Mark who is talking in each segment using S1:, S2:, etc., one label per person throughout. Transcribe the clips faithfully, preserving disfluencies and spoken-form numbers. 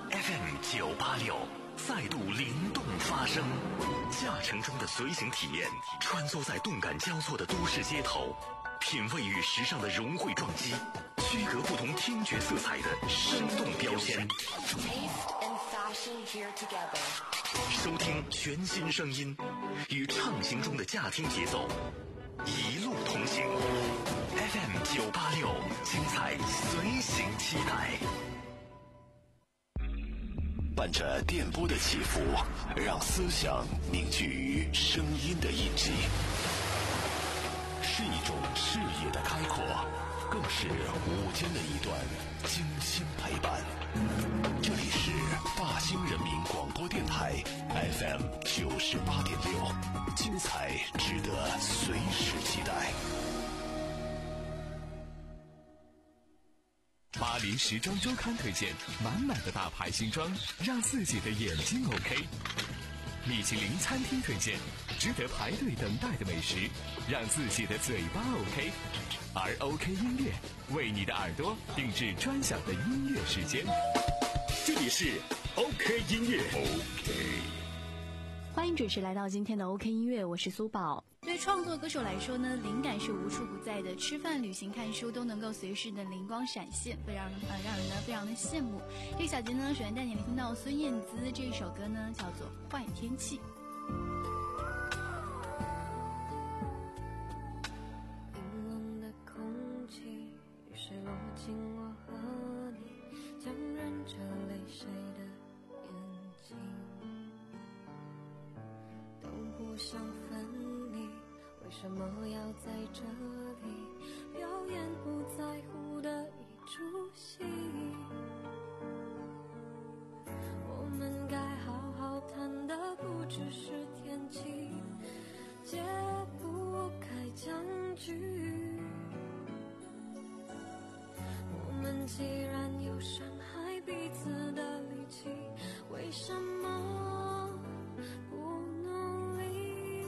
S1: F M 九八六再度灵动发声，驾乘中的随行体验，穿梭在动感交错的都市街头，品味与时尚的融汇撞击，区隔不同听觉色彩的生动标签。收听全新声音，与畅行中的驾听节奏，一路同行。F M 九八六，精彩随行期待。
S2: 伴着电波的起伏，让思想凝聚于声音的印记，是一种视野的开阔，更是午间的一段精心陪伴。这里是大兴人民广播电台 F M 九十八点六，精彩值得随时期待。
S3: 巴黎时装周刊推荐满满的大牌新装，让自己的眼睛 OK。米其林餐厅推荐值得排队等待的美食，让自己的嘴巴 OK。而 OK 音乐为你的耳朵定制专享的音乐时间。这里是 OK 音乐 OK。
S4: 欢迎准时来到今天的 OK 音乐，我是苏宝。对创作歌手来说呢，灵感是无处不在的，吃饭、旅行、看书都能够随时的灵光闪现，会让人呃让人呢非常的羡慕。这个小节呢，首先带你来听到孙燕姿这一首歌呢，叫做《坏天气》。
S5: 冰冷的空气，雨水落进我和你，将染着泪水的眼睛。都不想分离，为什么要在这里表演不在乎的一出戏？我们该好好谈的不只是天气，解不开僵局。我们既然有伤害彼此的力气，为什么不努力？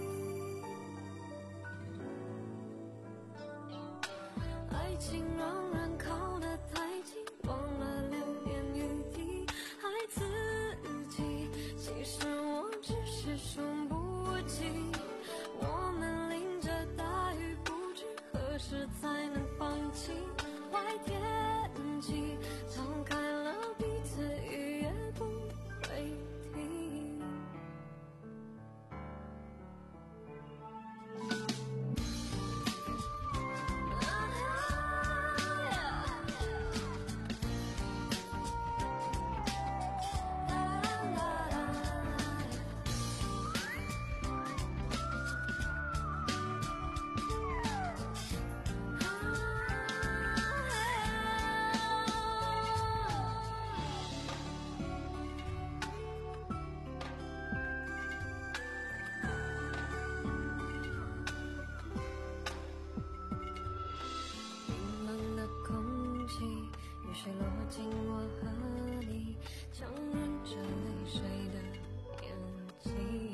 S5: 爱情让人靠得太近，忘了留点余地，爱自己。其实我只是输不起，我们淋着大雨，不知何时才能放弃。坏天气敞开了彼此，雨也不会停。冰冷的空气，雨水落进我和你，强忍着泪水的眼睛。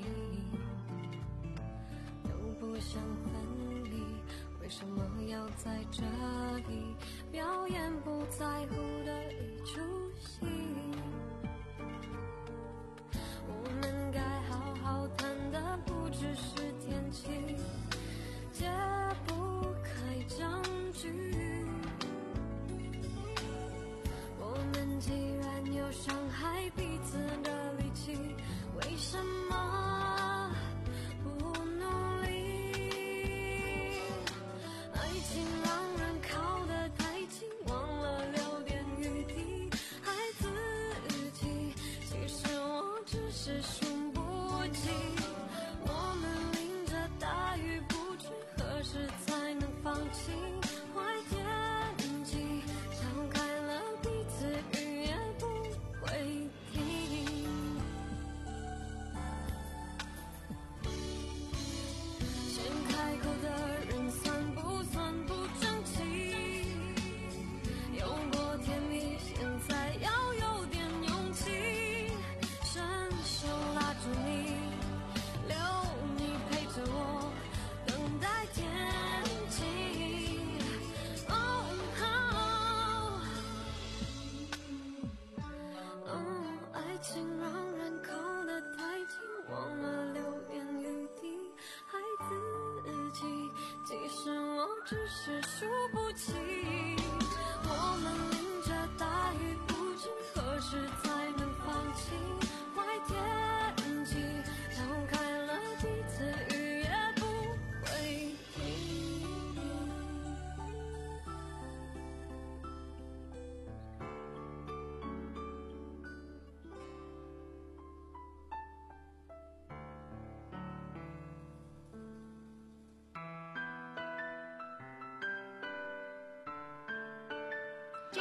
S5: 都不想分离，为什么要在这里表演不在乎的一出戏？我们该好好谈的不只是天气，解不开僵局。我们既然有伤害彼此的力气，为什么不努力？爱情让人靠得太近，忘了留点余地，爱自己。其实我只是输不起，我们淋着大雨，不知何时才能放弃。坏天气敞开了彼此，雨也不会停。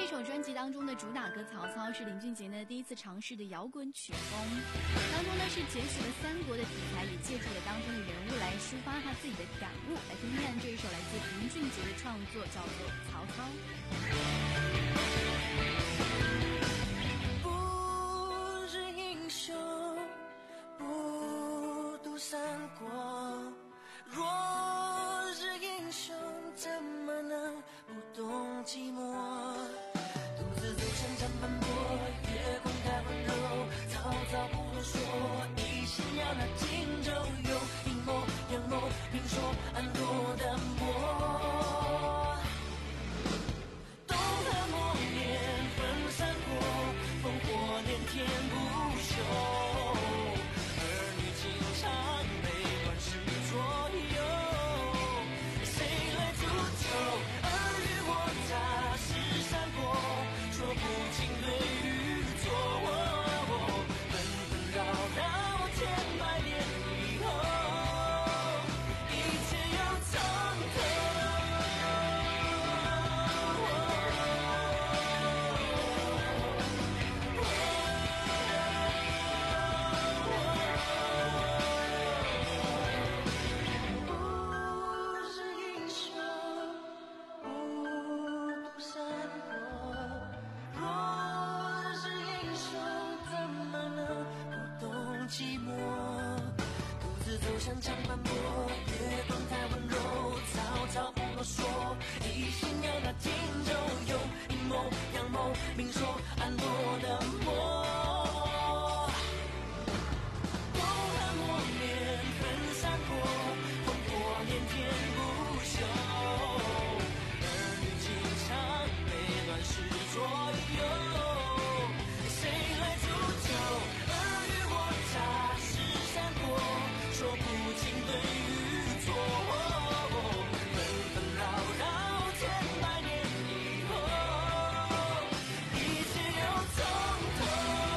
S4: 这首专辑当中的主打歌《曹操》是林俊杰呢第一次尝试的摇滚曲风，当中呢是截取了三国的题材，也借助了当中的人物来抒发他自己的感悟。来听听看这一首来自林俊杰的创作，叫做《曹操》。
S6: 不是英雄，不读三国。若是英雄，怎么能不懂寂寞？独自走向长坂坡，月光太温柔，曹操不多说，一心要拿荆州。有阴谋阳谋，明说暗夺的魔。东汉末年分三国，烽火连天不休，儿女情长被乱世左右。谁来铸就尔虞我诈是三国？说不清对与错，纷纷扰扰千百年以后，一切又从头。寂寞，独自走向长坂坡，月光太温柔，曹操不啰嗦，一心要拿荆州。有阴谋阳谋，明说暗夺的魔。东汉末年分三国，烽火连天不休，儿女情长被乱世左右。谁来铸就尔虞我诈是三国？说不清对与错，纷纷扰扰千百年以后，一切又从头。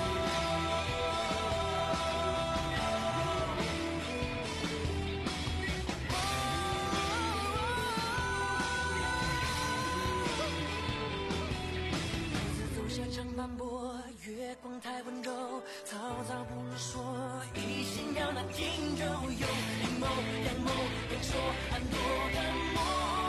S6: 独自走下长坂坡，月光太温柔，曹操不啰嗦，一心要拿荆州。有阴谋阳谋，明说暗夺的魔。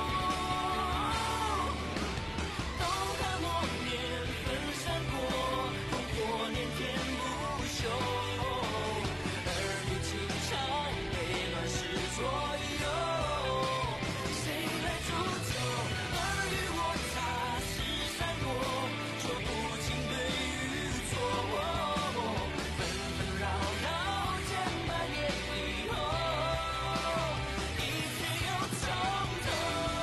S6: 东汉末年分三国，烽火连天不休，儿女情长被乱世左右。谁来铸就尔虞我诈是三国？说不清对与错，纷纷扰扰千百年以后，一切又从头。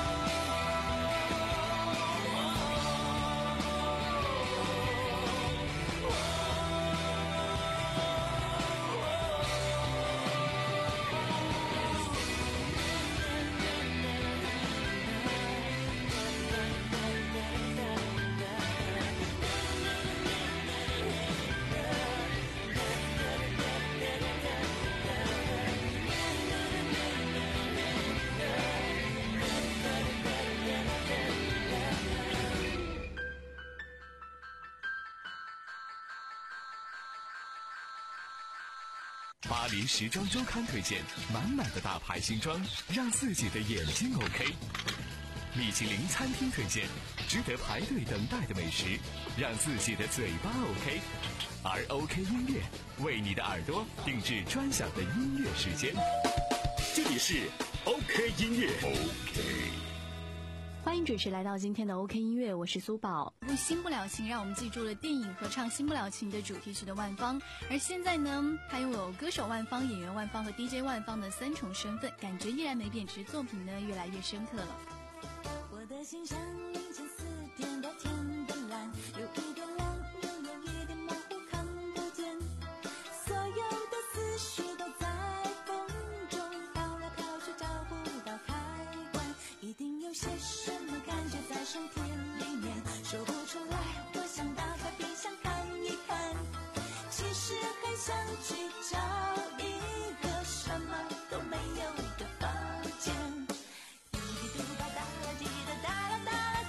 S3: 巴黎时装周刊推荐满满的大牌新装，让自己的眼睛 OK。米其林餐厅推荐值得排队等待的美食，让自己的嘴巴 OK。而 OK 音乐为你的耳朵定制专享的音乐时间。
S2: 这里是 OK 音乐 OK。
S4: 欢迎准时来到今天的 OK 音乐，我是苏宝。《新不了情》让我们记住了电影合唱《新不了情》的主题曲的万芳，而现在呢，他拥有歌手万芳、演员万芳和 D J 万芳的三重身份，感觉依然没贬值，作品呢越来越深刻了。
S5: 我的心像凌晨四点的天的蓝，有一点亮，又有一点模糊，看不见。所有的思绪都在风中飘来飘去，找不到开关。一定有些什么感觉在身体里面，说不出来。我想打开冰箱看一看，其实很想去找一个什么都没有的房间。滴滴嘟哒哒啦，滴滴哒哒啦哒啦。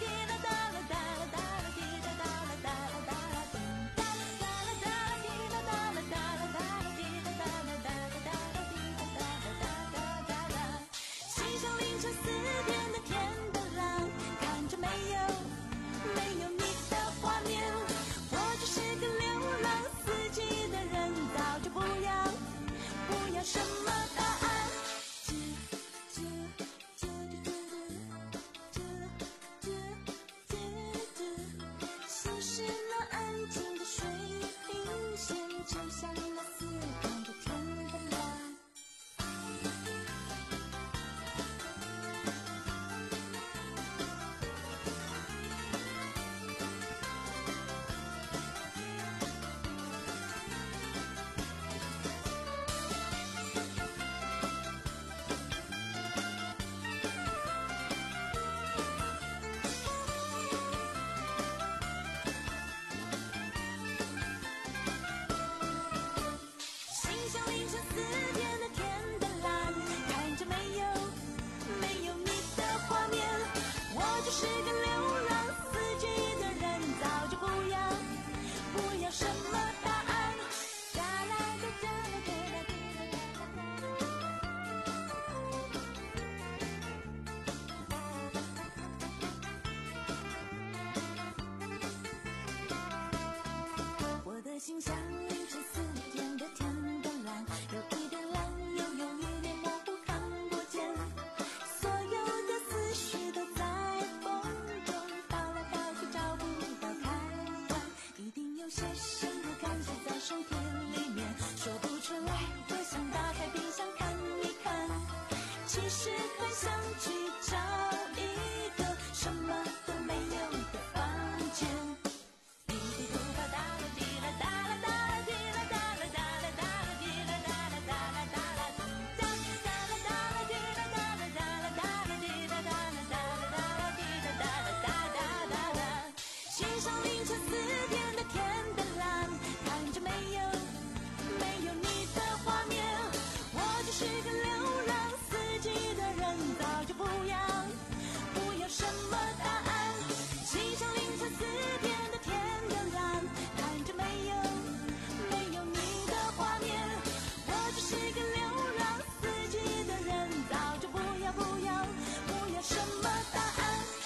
S5: 有些什么感觉在身体里面，说不出来，我想打开冰箱看一看，其实很想去找一个什么都没有的房间。滴滴嘟吧哒啦滴啦哒啦哒啦滴啦哒啦哒啦哒啦滴啦哒啦哒啦哒啦哒哒啦哒啦滴啦哒啦哒啦哒啦滴啦哒啦哒啦哒啦滴啦哒啦哒哒哒哒。欣赏凌晨四点的天的蓝，看着没有没有你的画面，我就是个流浪四季的人，早就不要不要什么答案。欣赏凌晨四点的天的蓝，看着没有没有你的画面，我就是个流浪四季的人，早就不要不要不要什么答案。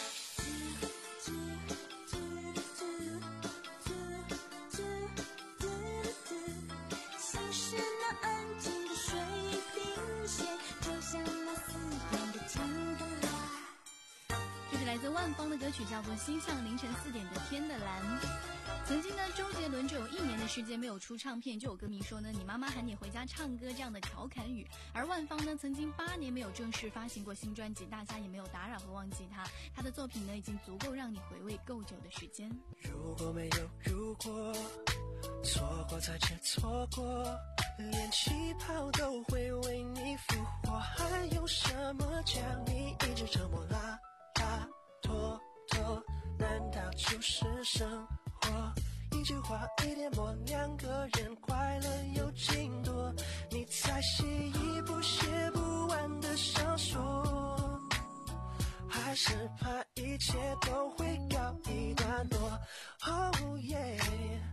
S5: 像是那安静的水平线，就像那四点的天的蓝。
S4: 这是来自万芳的歌曲，叫做《心向凌晨四点的天的蓝》。曾经呢，周杰伦只有一年的时间没有出唱片，就有歌迷说呢，你妈妈喊你回家唱歌这样的调侃语。而万芳呢，曾经八年没有正式发行过新专辑，大家也没有打扰和忘记她。她的作品呢，已经足够让你回味够久的时间。
S6: 如果没有如果，错过才知错过，连气泡都会为你复活，还有什么将你一直折磨啦啦拖拖？难道就是生活？一句话一点墨，两个人快乐有尽多，你才写一部写不完的小说，还是怕一切都会告一段落。 Oh yeah，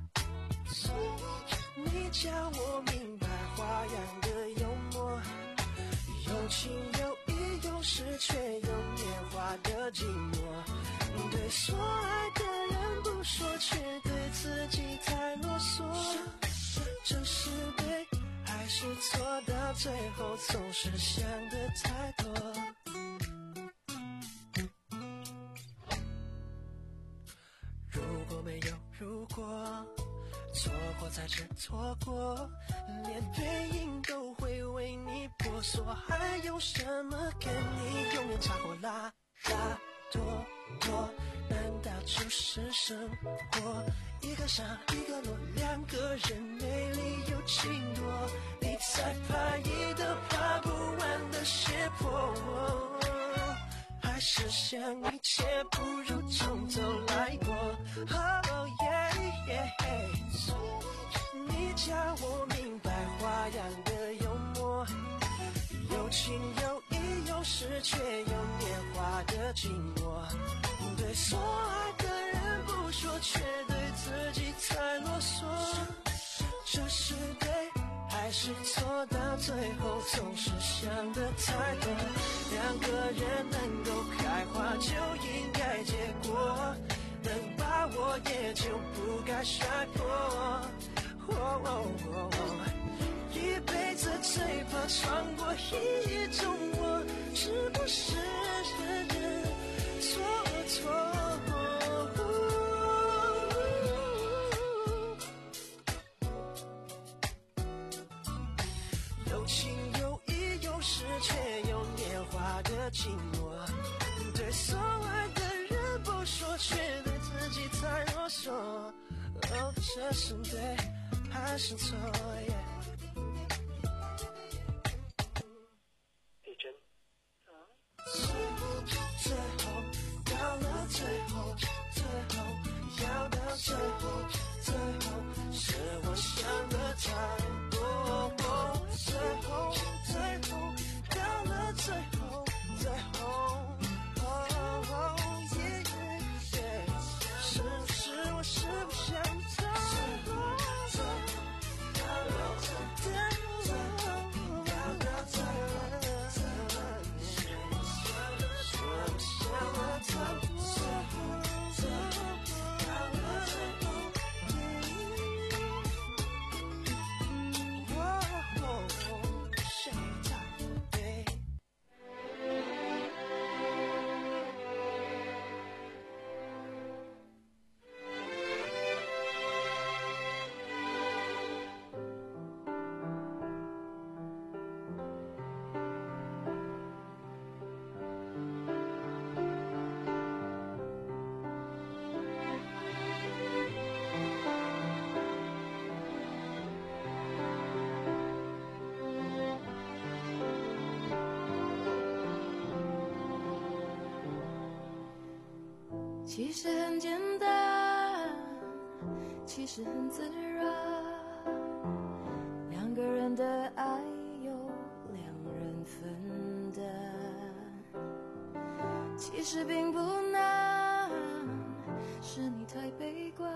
S6: 你教我明白花样的幽默，有情有义，有时却有年华的寂寞。对所爱的人不说，却对自己太啰嗦。这是对还是错？到最后总是想的太多。如果没有如果，错过才知错过，连背影都会为你婆娑，还有什么跟你永远差过啦啦拖拖？难道就是生活？一个上一个落，两个人美丽又情多，你才怕一的爬不完的斜坡，还是想一切不如从头来过。 Oh yeah yeah， 你教我明白花样的幽默，有情有义，有时却有年华的寂寞。对所爱的人不说，却对自己太啰嗦。这是对还是错？到最后总是想的太多。两个人能够开花就应该结果，能把握也就不该摔破。哦哦哦，一辈子最怕闯过一种我，是不是错错？有情有义，有时却有年华的寂寞。对所爱的人不说，却对自己太啰嗦。哦，这是对还是错？地震。最后到了最后，最后要到最后，最后是我想的太多。最后，最后到了最后，最后。是不是我是不想走？
S5: 其实很简单，其实很自然，两个人的爱由两人分担，其实并不难，是你太悲观，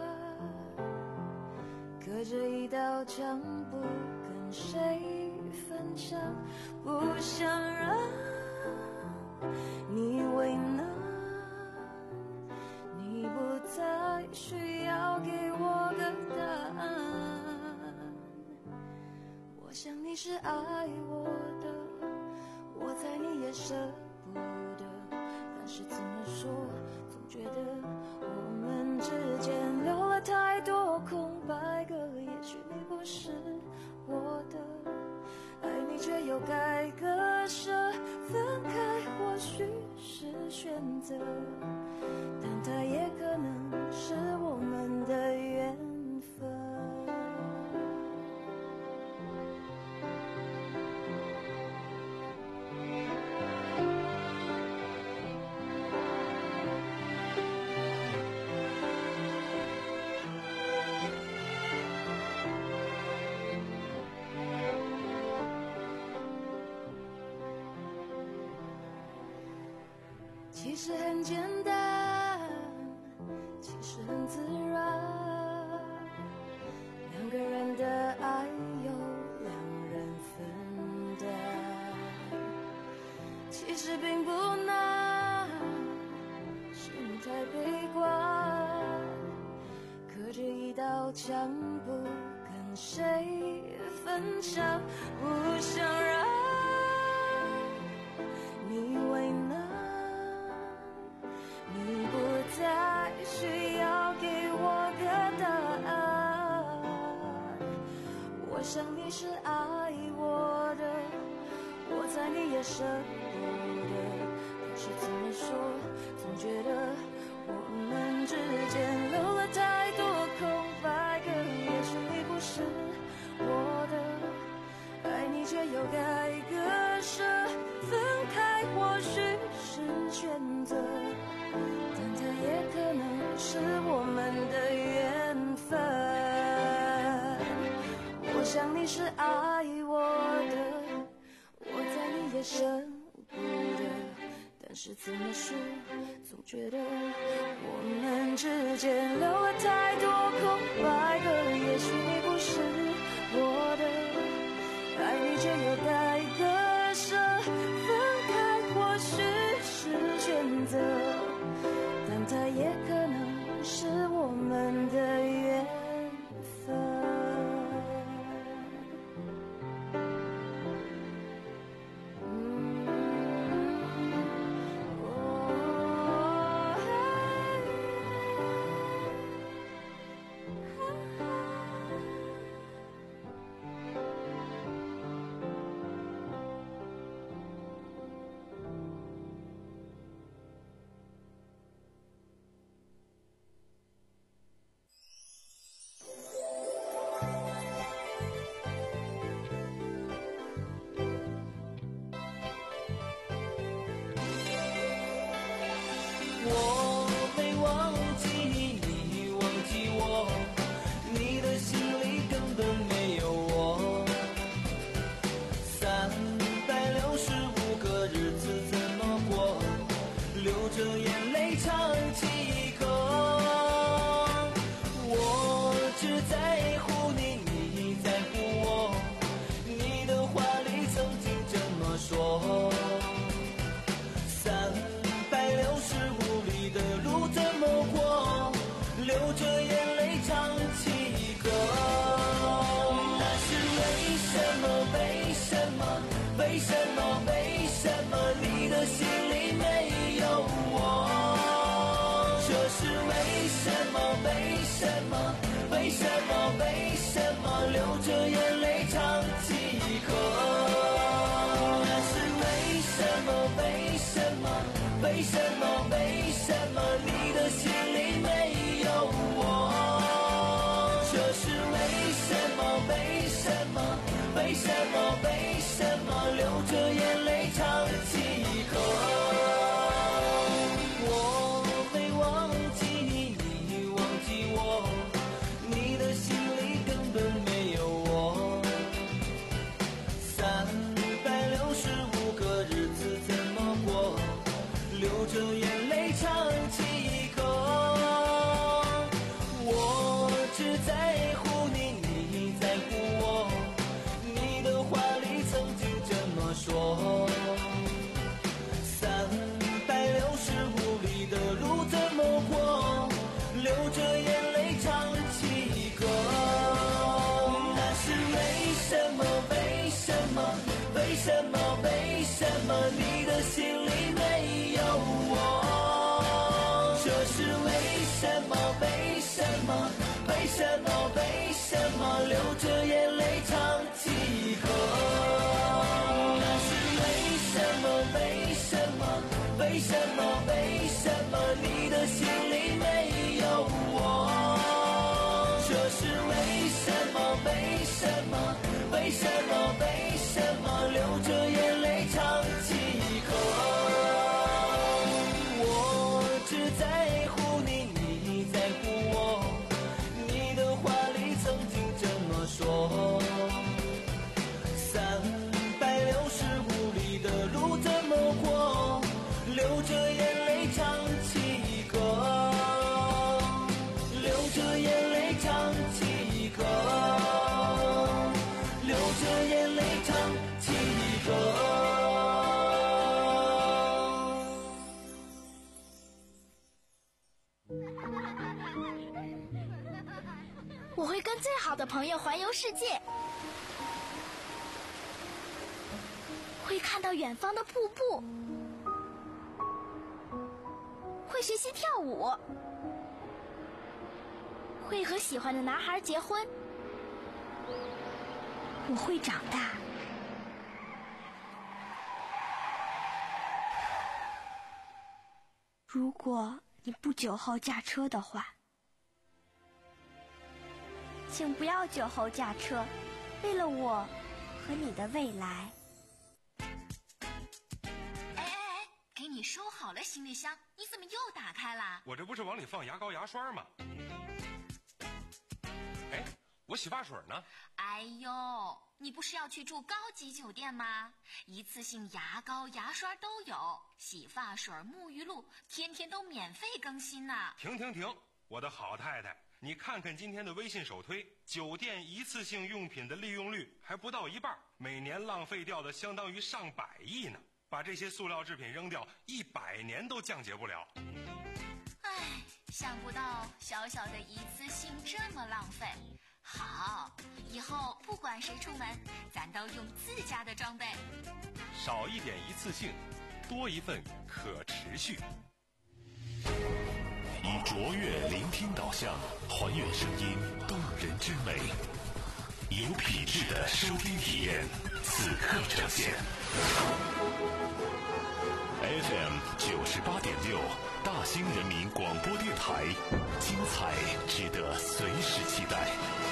S5: 隔着一道墙不跟谁分享，不想让你为难，你不再需要给我个答案，我想你是爱我的，我猜你也舍不得，但是怎么说总觉得我们之间留了太多空白格，也许你不是我的，爱你却又该割舍，分开或许是选择，但它也可能是我们的缘分。其实很简单，其实很自然，两个人的爱由两人分担，其实并不难，是你太悲观，隔着一道墙不跟谁分享，不想让你为难，你不再需要给我个答案，我想你是爱我的，我猜你也舍不得，可是怎么说总觉得我们之间留了太多空白格，也许你不是我的，爱你却又该割舍，分开或许是选择，但它也可能是我们的缘分。我想你是爱我的，我猜你也舍不得，但是怎么说总觉得我们之间留了太多空白格，也许你不是我的，爱你却又该割舍，分开或许是选择，但它也可能是我们的缘分。嗯哦
S6: 我没忘记你，忘记我，你的心里根本没有我。三百六十五个日子怎么过？流着眼泪唱起歌。我只在乎你，你在乎我，你的话里曾经这么说。三百六十五里的路怎么过？流着眼泪唱起歌。那是为什么？为什么？为什么？为什么你的心里没有我？这是为什么？为什么？为什么？为什么流着眼泪唱起歌？那是为什么？为什么？为什么？为什么你的心里没有我？这是为什么？为什么？为什么？为什么流着眼泪唱起歌？我没忘记为什么为什么为什么为什么流着眼泪唱起歌？我只在乎你，你在乎我，你的话里曾经这么说。三百六十五里的路怎么过？流着眼泪唱起歌，流着眼泪唱起歌，流着眼泪唱起歌。
S7: 我会跟最好的朋友环游世界，会看到远方的瀑布，会学习跳舞，会和喜欢的男孩结婚。我会长大。如果你不酒后驾车的话，请不要酒后驾车，为了我和你的未来。
S8: 哎哎哎，给你收好了行李箱，你怎么又打开了？
S9: 我这不是往里放牙膏牙刷吗？哎，我洗发水呢？
S8: 哎呦，你不是要去住高级酒店吗？一次性牙膏牙刷都有，洗发水沐浴露天天都免费更新呢。
S9: 停停停，我的好太太，你看看今天的微信首推，酒店一次性用品的利用率还不到一半，每年浪费掉的相当于上百亿呢。把这些塑料制品扔掉，一百年都降解不了。
S8: 唉，想不到小小的一次性这么浪费。好，以后不管谁出门，咱都用自家的装备。
S9: 少一点一次性，多一份可持续。
S2: 以卓越聆听导向，还原声音动人之美，有品质的收听体验，此刻呈现。F M 九十八点六，大兴人民广播电台，精彩值得随时期待。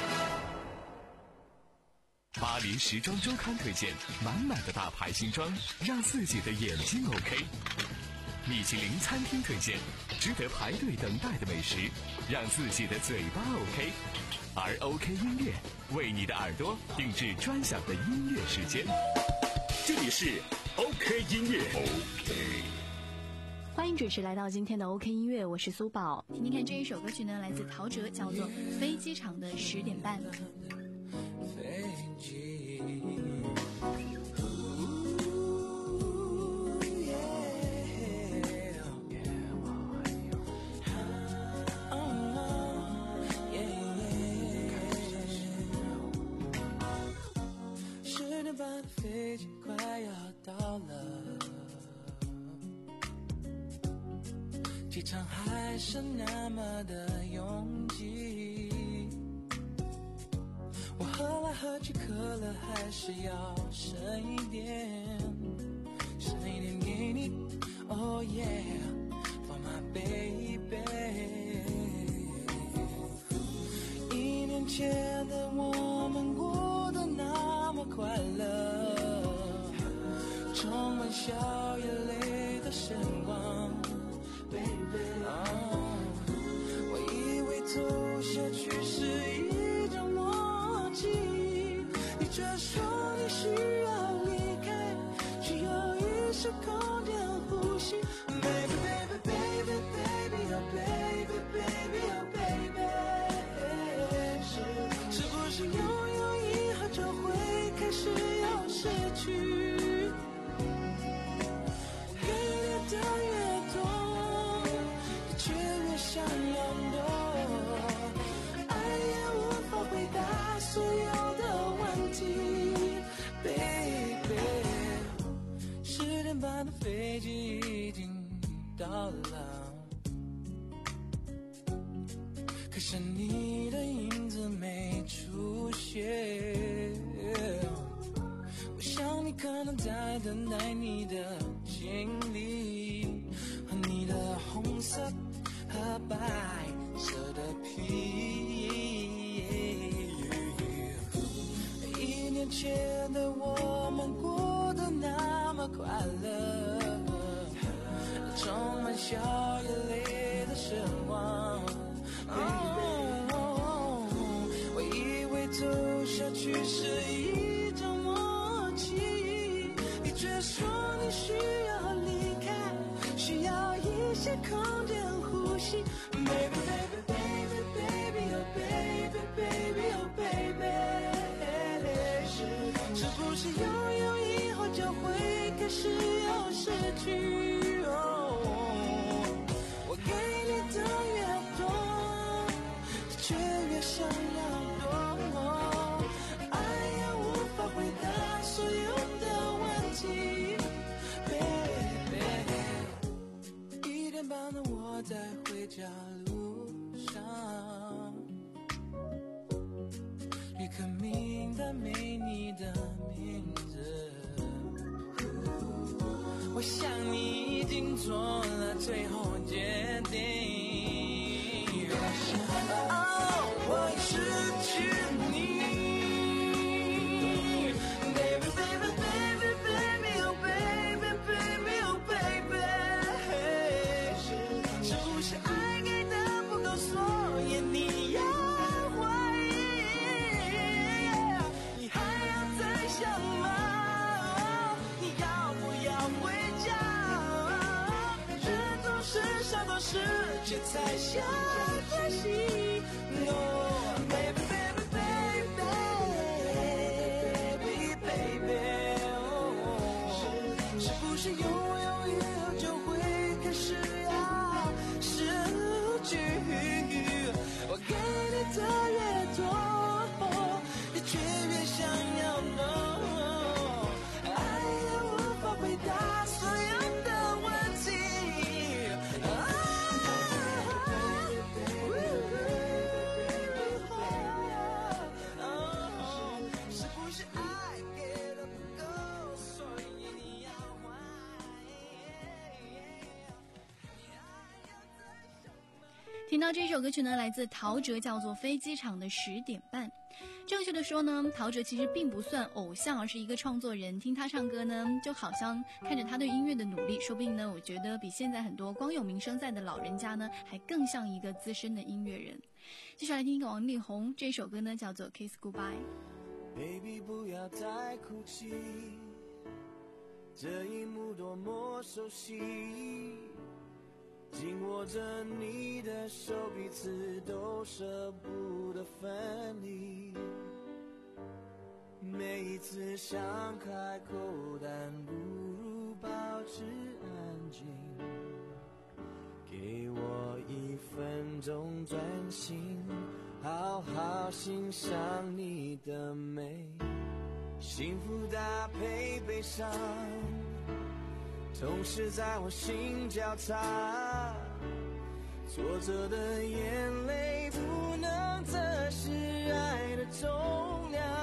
S3: 巴黎时装周刊推荐，满满的大牌新装，让自己的眼睛 OK。米其林餐厅推荐，值得排队等待的美食，让自己的嘴巴 OK。而 OK 音乐为你的耳朵定制专享的音乐时间。这里是 OK 音乐 OK。
S4: 欢迎准时来到今天的 OK 音乐，我是苏宝。听听看这一首歌曲呢，来自陶喆，叫做《飞机场的十点半》。
S6: 飞机十点半的飞机快要到了，机场还是那么的拥挤，我喝来喝去，渴了还是要剩一点，剩一点给你 Oh yeah For my baby。 一年前的我们过得那么快乐，充满笑眼泪的时光 Baby、oh, 我以为走下去是一种默契，你却说你需要离开，需要一时空间呼吸 Baby baby baby baby oh baby baby oh baby， 是是不是拥有以后就会开始要失去，越越的越多，你却越想要多，爱也无法回答所有的问题 Baby。 十点半的飞机已经到了，可是你的影子没出现，我想你可能在等待你的行李和你的红色和白色的皮前的我们过得那么快乐，充满笑与泪的时光。哦，我以为走下去是一种默契，你却说你需要离开，需要一些空间呼吸。Baby baby baby baby oh baby baby oh baby， 是是不是拥有以后就会开始有失去？哦，我给你的越多，却越想要多，爱也无法回答所有的问题。Baby， 一点半的我在回家路上，旅客名单没你的名字，我想你已经做了最后决定。哦，我已失去你。Baby baby baby baby oh baby baby oh baby， 是是不是爱给的不够，所以你要怀疑？你还要再想吗？你要不要回家？人总是想多世界才想开心。No baby baby baby baby baby， 哦，是不是拥有以后就会开始要失去？我给你的越多，你却越想要 no， 爱也无法回答所有的问题。是不是爱给的不够，所以你要还？
S4: 听到这首歌曲呢，来自陶喆，叫做《飞机场的十点半》。正确的说呢，陶喆其实并不算偶像，而是一个创作人。听他唱歌呢，就好像看着他对音乐的努力，说不定呢，我觉得比现在很多光有名声在的老人家呢，还更像一个资深的音乐人。继续来听一个王力宏，这首歌呢叫做《Kiss Goodbye》。
S6: Baby 不要再哭泣，这一幕多么熟悉，紧握着你的手，彼此都舍不得分离。每一次想开口，但不如保持安静。给我一分钟专心，好好欣赏你的美。幸福搭配悲伤，同时在我心交叉，挫折的眼泪不能测试爱的重量，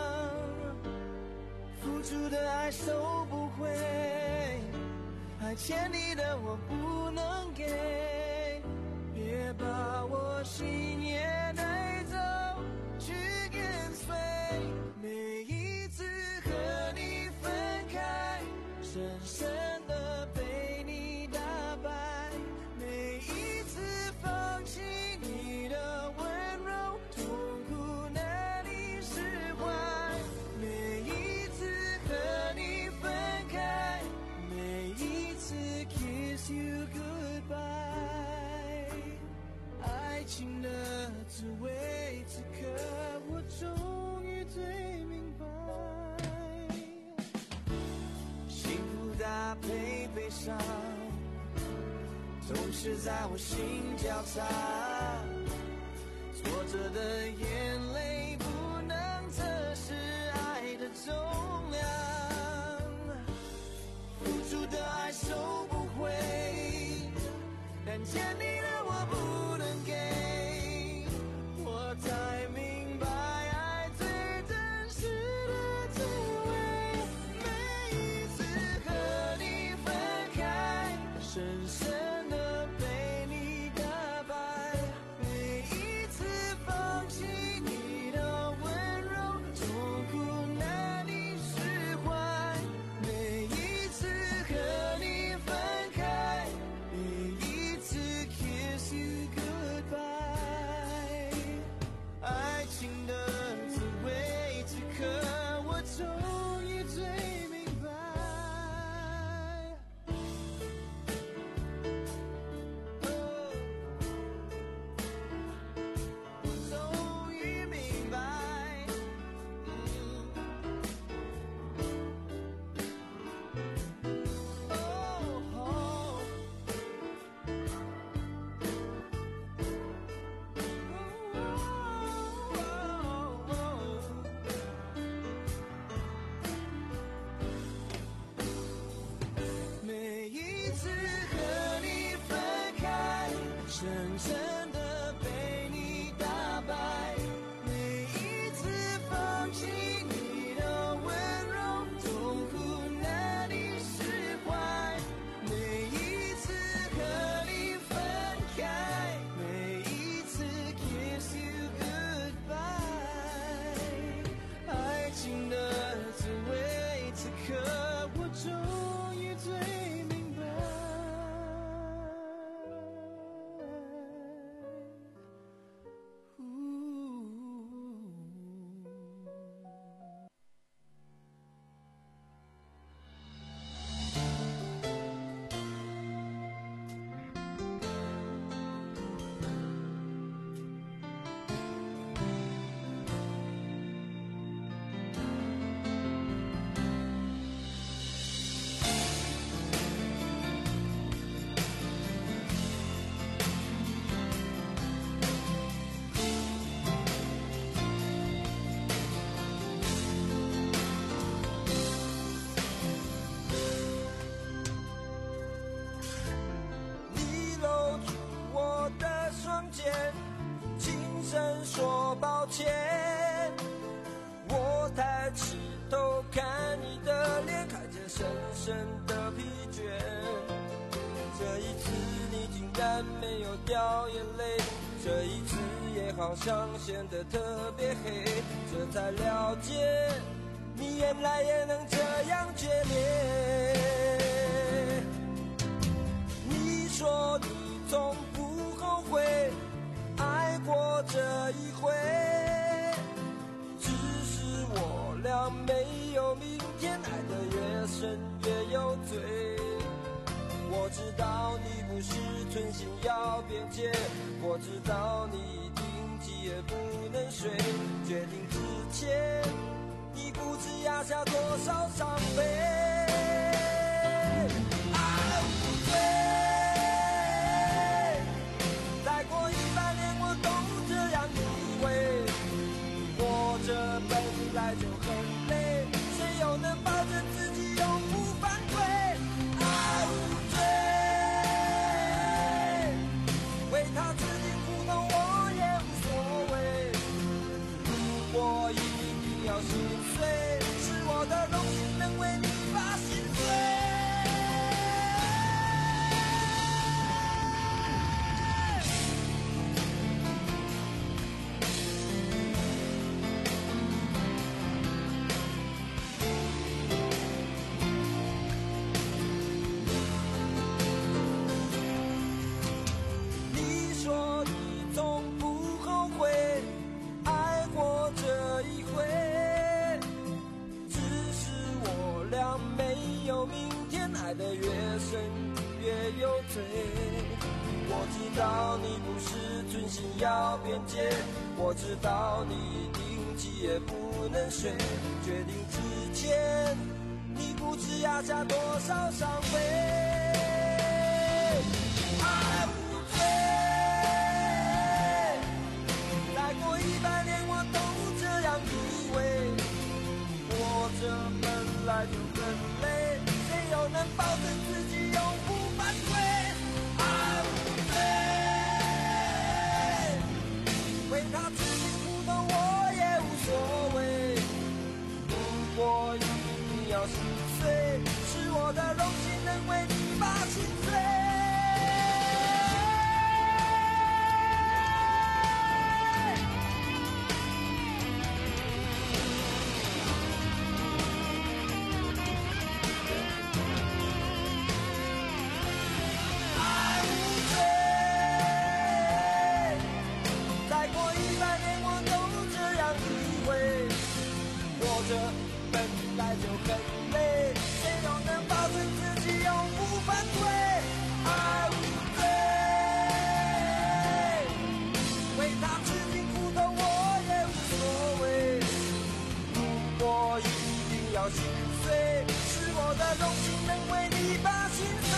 S6: 付出的爱收不回，爱欠你的我不能给，别把我心也带走去跟随。每一次和你分开，深深的被你打败，每一次放弃你的温柔，痛苦难以释怀。每一次和你分开，每一次 kiss you goodbye， 爱情的滋味，此刻我终于最明白。幸福搭配悲伤，同时在我心交叉，挫折的眼泪不能测试爱的重量，付出的爱收不回，但欠你的我不能给，我才明白爱最真实的滋味。每一次和你分开，深深的被你打败，每一次放弃你
S10: 齿偷看你的脸，看见深深的疲倦。这一次你竟然没有掉眼泪，这一次也好像显得特别黑，这才了解你原来也能这样决裂。你说你从不后悔爱过这一回，只是我俩没有明天，爱得越深越有罪。我知道你不是存心要边界，我知道你一定急也不能睡，决定之前你不知压下多少伤悲。爱无罪，再过一百年我都这样以为，活着本来就很累，谁又能保证自己永不反悔？爱无罪，为他自己苦痛我也无所谓，如果一定要心碎，是我的荣幸能为你把心碎。你说你从不后悔爱过这一回，只是我俩没有明天，爱得越深越有罪。我知道你不是存心要边界，我知道你一定急也不能睡，决定之前你不知压下多少伤悲。爱无罪，再过一百年我都这样以为，活着本来就很累，谁又能保证自己永不反悔？爱无罪，为他自己苦痛我也无所谓，如果一定要心碎，是我的荣幸能为你把心碎。这本来就很累，谁又能保证自己永不反悔？爱无罪，为他吃尽苦头我也无所谓，如果一定要心碎，是我的荣幸能为你把心碎。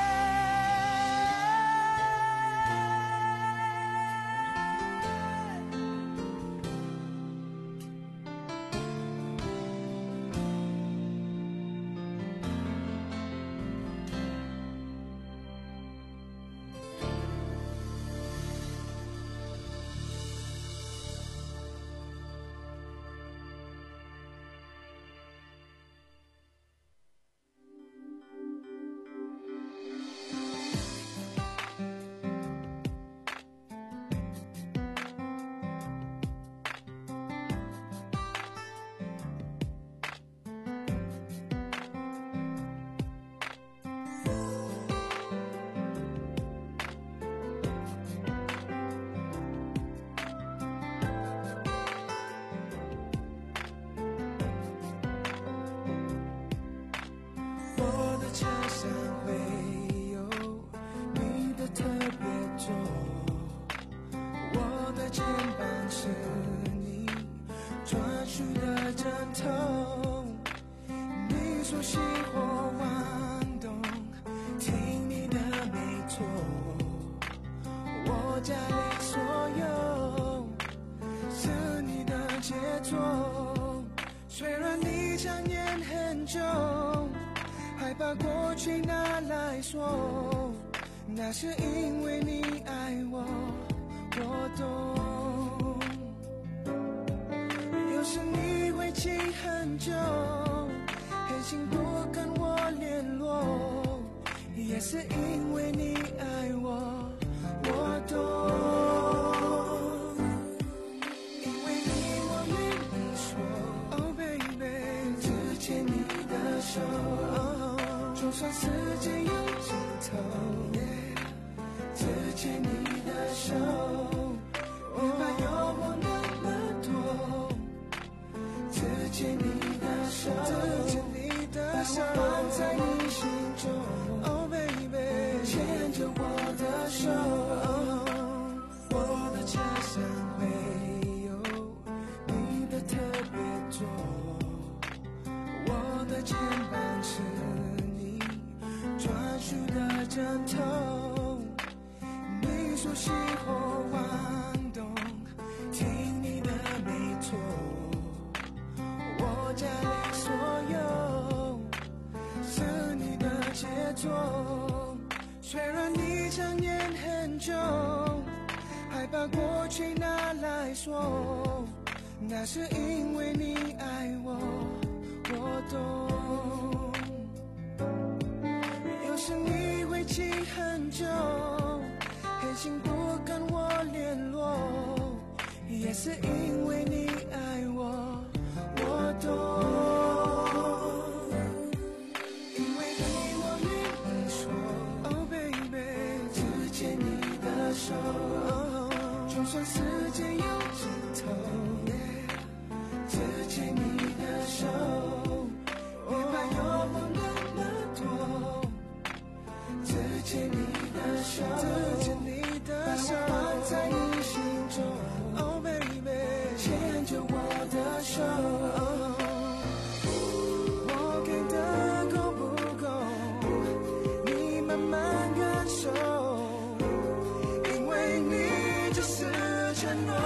S11: 把过去拿来说，那是因为你爱我，我懂。有时你会记很久，狠心不跟我联络，也是因为你爱我，我懂。因为你我愿意说 Oh baby， 只牵你的手，就算世界有尽头，只牵你的手，别怕有我那么多，只牵你的手，只牵你的手，放在你心中 Oh baby， 牵着我的手，我的车上会有你的特别座，我的肩膀是你专属的枕头，你说喜欢往东，听你的没错，我家里所有是你的杰作，虽然你常年很久，还把过去拿来说，那是因为你爱我，我懂。有时你会记很久，狠心不跟我联络，也是因为你爱我，我懂。因为你我愿意说 Oh baby， 只牵你的手，就算世界有尽头，只牵你的手，别怕有我那么多，只牵你的手，只牵你的手，放在你心中 Oh baby， 牵着我的手，我给的够不够，你慢慢感受，因为你就是承诺。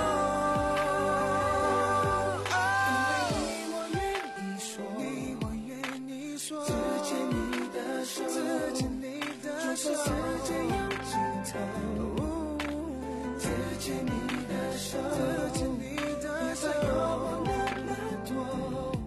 S11: 因为你我愿意说，你我愿意说，只牵你的手，只牵你的手，就算世界有尽头，只牵你的手，只牵你的手，别怕有我那么多，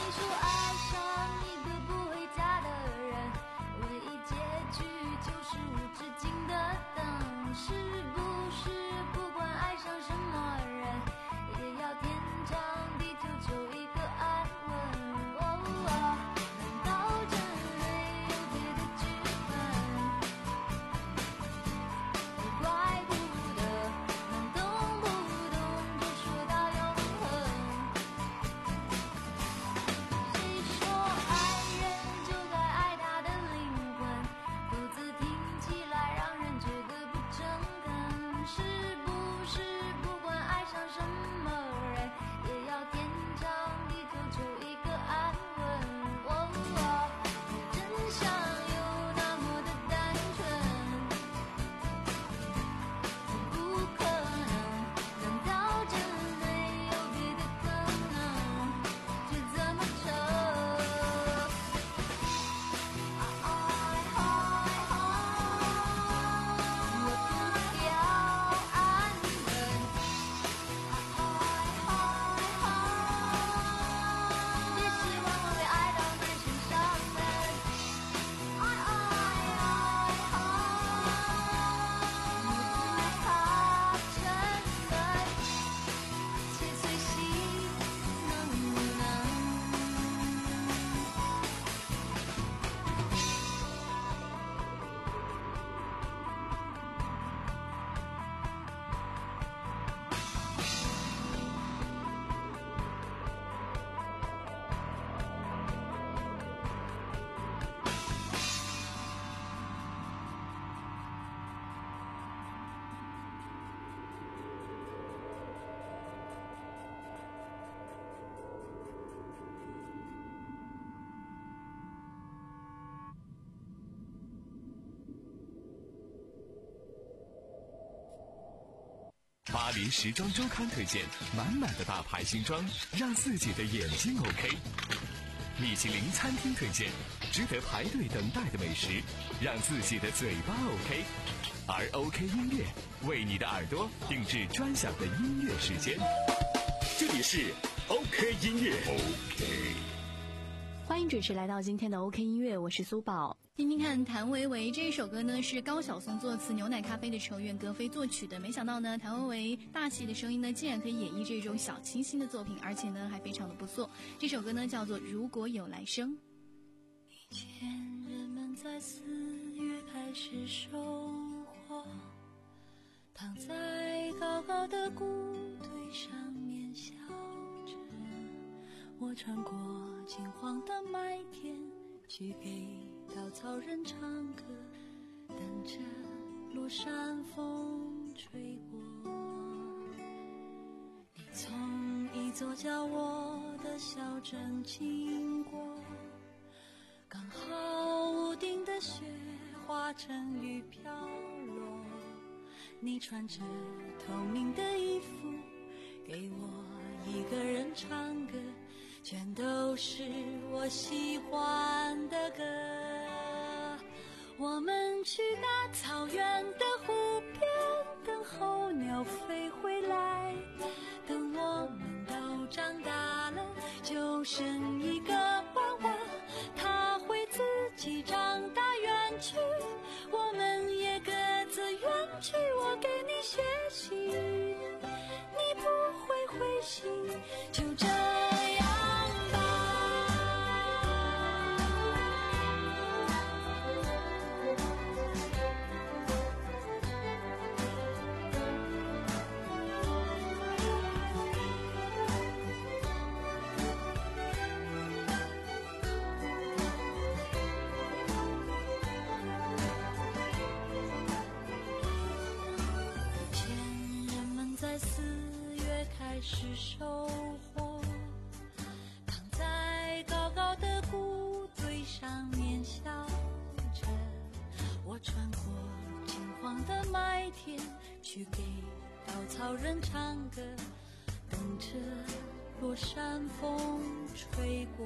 S3: 巴黎时装周刊推荐满满的大牌新装，让自己的眼睛 OK。米其林餐厅推荐值得排队等待的美食，让自己的嘴巴 OK。而 OK 音乐为你的耳朵定制专享的音乐时间。这里是 OK 音乐 OK。
S4: 欢迎准时来到今天的 OK 音乐，我是苏宝。听听看谭维维这一首歌呢，是高晓松作词，牛奶咖啡的成员格飞作曲的。没想到呢，谭维维大气的声音呢，竟然可以演绎这种小清新的作品，而且呢还非常的不错。这首歌呢叫做《如果有来生》。
S5: 以前人们在四月开始收获，躺在高高的谷堆上面笑着，我穿过金黄的麦田，去给稻草人唱歌，等着落山风吹过。你从一座叫我的小镇经过，刚好屋顶的雪化成雨飘落，你穿着透明的衣服给我一个人唱歌，全都是我喜欢的歌。我们去大草原的湖边，等候鸟飞回来，等我们都长大了，就剩一个娃娃，他会自己长大远去，我们也各自远去。我给你写信，你不会回信，就这样是收获，躺在高高的谷堆上面笑着，我穿过金黄的麦田，去给稻草人唱歌，等着落山风吹过。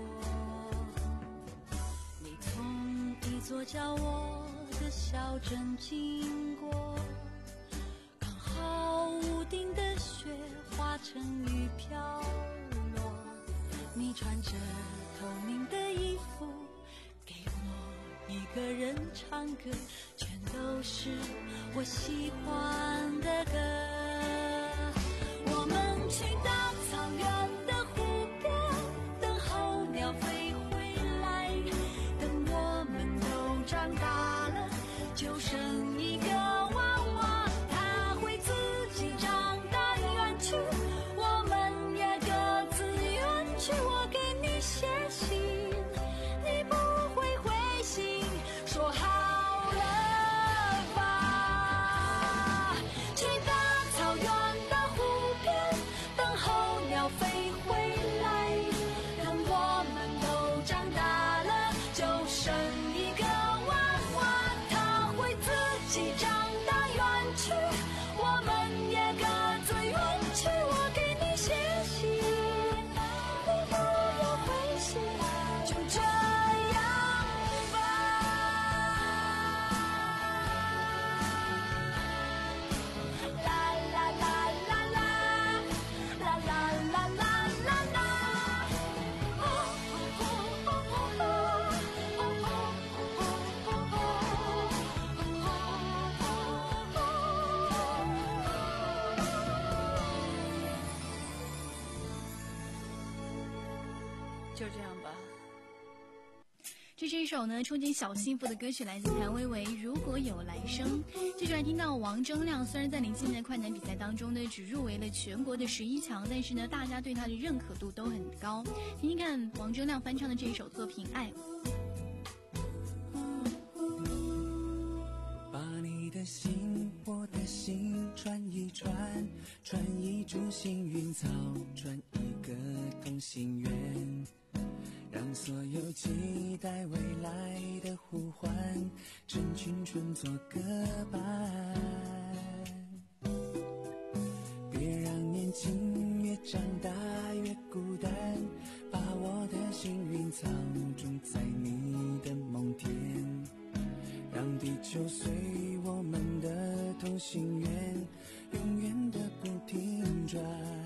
S5: 你从一座叫我的小镇经过，刚好屋顶的雪化成雨飘落，你穿着
S12: 个人唱歌，全都是我喜欢的歌。我们去大草原的湖边，等候鸟飞回来，等我们都长大了，就剩一个娃娃，他会自己长大远去，我们也各自远去。我给你写信，你不会回信，说好了吧。去大草原的湖边，等候鸟飞回来，等我们都长大了，就剩一个娃娃，他会自己长大远去，我们也各自远去。我给你写信，你不要回信，就这样吧。啦啦啦啦啦，啦啦啦啦啦啦。哦哦哦哦就这样吧。
S4: 这是一首呢憧憬小幸福的歌曲，来自谭维维《如果有来生》。接下来听到王铮亮，虽然在零七年的快男比赛当中呢只入围了全国的十一强，但是呢大家对他的认可度都很高。听听看王铮亮翻唱的这一首作品《爱》。
S11: 把你的心，我的心串一串，串一株幸运草，串一个同心圆，让所有期待未来的呼唤，趁青春做个伴。别让年轻越长大越孤单，把我的幸运草种在你的梦田，让地球随我们的同心圆，永远的不停转。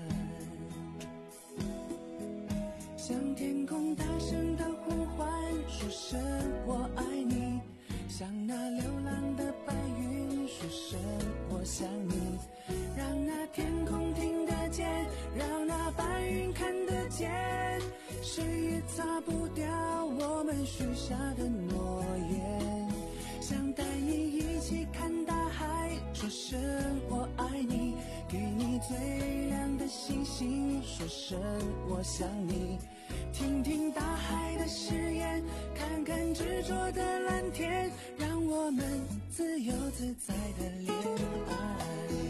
S11: 向天空大声的呼唤，说声我爱你，向那流浪的白云说声我想你，让那天空听得见，让那白云看得见，谁也擦不掉我们许下的诺言。想带你一起看大海，说声我爱你，给你最亮的星星，说声我想你，听听大海的誓言，看看执着的蓝天，让我们自由自在的恋爱。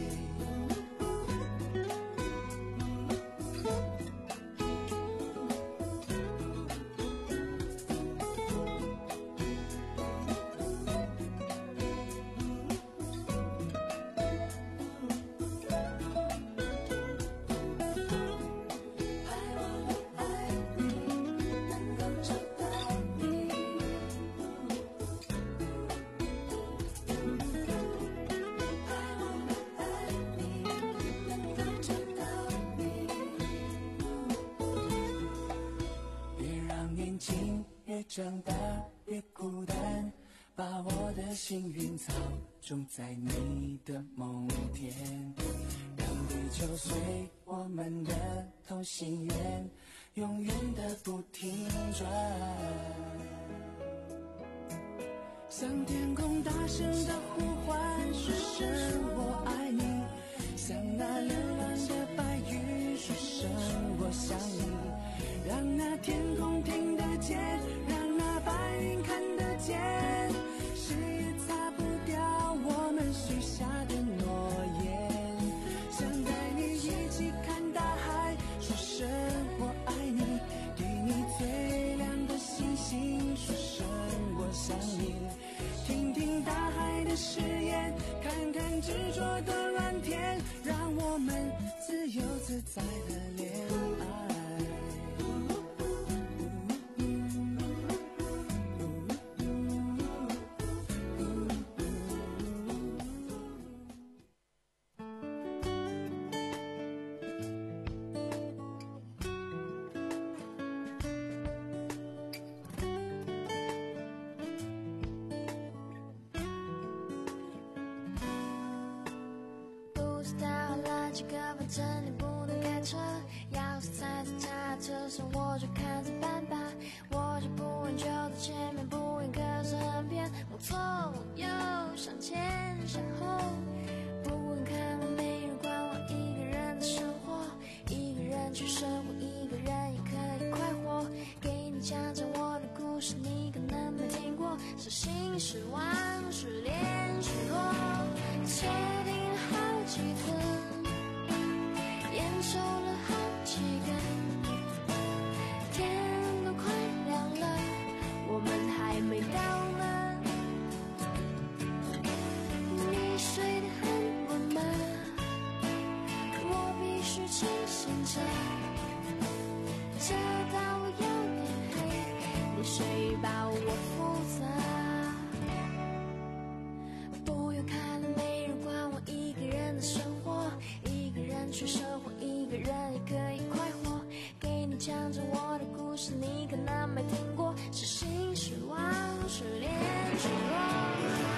S11: 长大越孤单，把我的幸运草种在你的梦田，让地球随我们的同心圆，永远的不停转。向天空大声的呼唤，说声我爱你，向那流浪的白云说声我想你，让那天空听得见，让那白云看得见，谁也擦不掉我们许下的诺言。想带你一起看大海，说声我爱你，给你最亮的星星，说声我想你，听听大海的誓言，看看执着的蓝天，让我们自由自在的恋爱。
S5: 反正你不能开车，钥匙踩在他车上，我就看着办吧。我就不问就在前面，不应可是很偏，往左往右，向前向后，不问看完没人管我一个人的生活，一个人去生活，一个人也可以快活。给你讲讲我的故事，你可能没听过，伤心失望失恋失落，确定了好几次，烟抽了好几根，天都快亮了，我们还没到呢。你睡得很稳吗？我必须清醒着，这道路有点黑，你睡吧，我负责。不用看了，没人管我一个人的生活，一个人去生活，一个人也可以快活。给你讲讲我的故事，你可能没听过，失心失望失恋失落。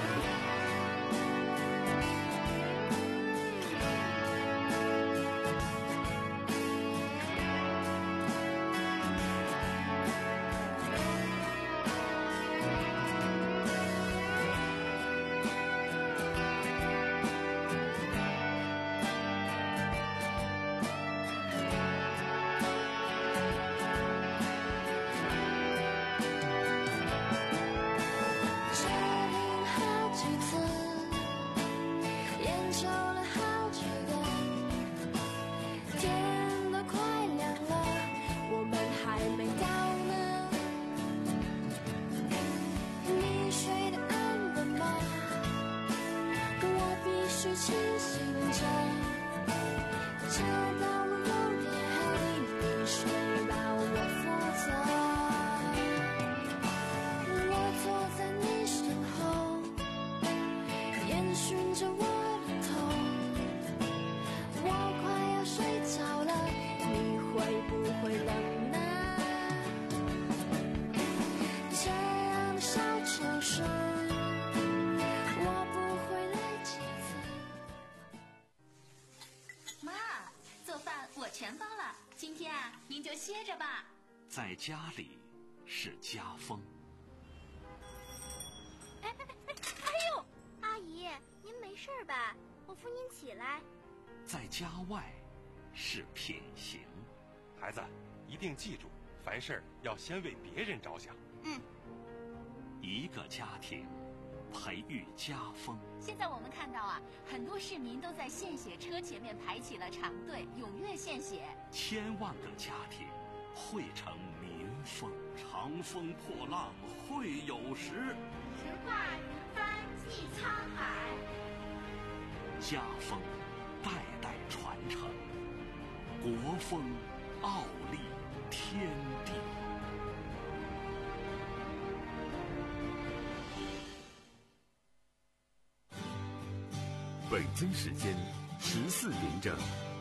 S5: 清醒着，这道路有点黑，你睡吧，我负责。我坐在你身后，烟熏着我的头，我快要睡着了，你会不会冷呢？这样的小城市，我不会来几次。
S8: 妈，做饭我全包了，今天啊，您就歇着吧。
S2: 在家里是家风。
S7: 哎哎哎哎呦，阿姨，您没事吧？我扶您起来。
S2: 在家外是品行。
S9: 孩子，一定记住，凡事要先为别人着想。
S8: 嗯。
S2: 一个家庭培育家风。
S8: 现在我们看到啊，很多市民都在献血车前面排起了长队，踊跃献血。
S2: 千万个家庭汇成民风，长风破浪会有时，
S7: 直挂云帆济沧海。
S2: 家风代代传承，国风傲立天地。
S3: 北京时间十四点整。